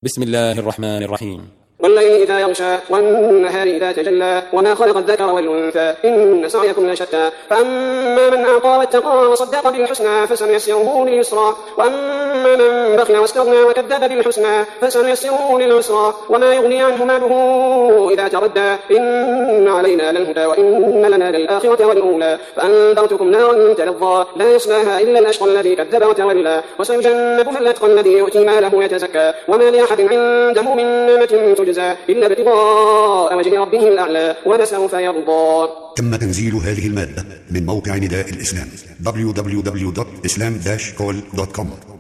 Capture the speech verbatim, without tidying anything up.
بسم الله الرحمن الرحيم. والليل إذا يغشى والنهار إذا تجلى وما خلق الذكر والأنثى إن سعيكم لشتى فأما من أعطى واتقى وصدق بالحسنى فسنيسره لليسرى وأما من بخل واستغنى وكذب بالحسنى فسنيسره للعسرى وما يغني عنه ماله إذا تردى إن علينا للهدى وإن لنا للآخرة والأولى فأنذرتكم نارا تلظى لا يصلاها إلا الأشقى الذي كذب وتولى وسيجنبها الأتقى الذي يؤتي ماله يتزكى وما لأحد عنده من نعمة تجزى إلا ابتغاء وجه ربه الأعلى ولسوف يرضى. تم تنزيل هذه المادة من موقع نداء الإسلام دبليو دبليو دبليو دوت إسلام داش كول دوت كوم.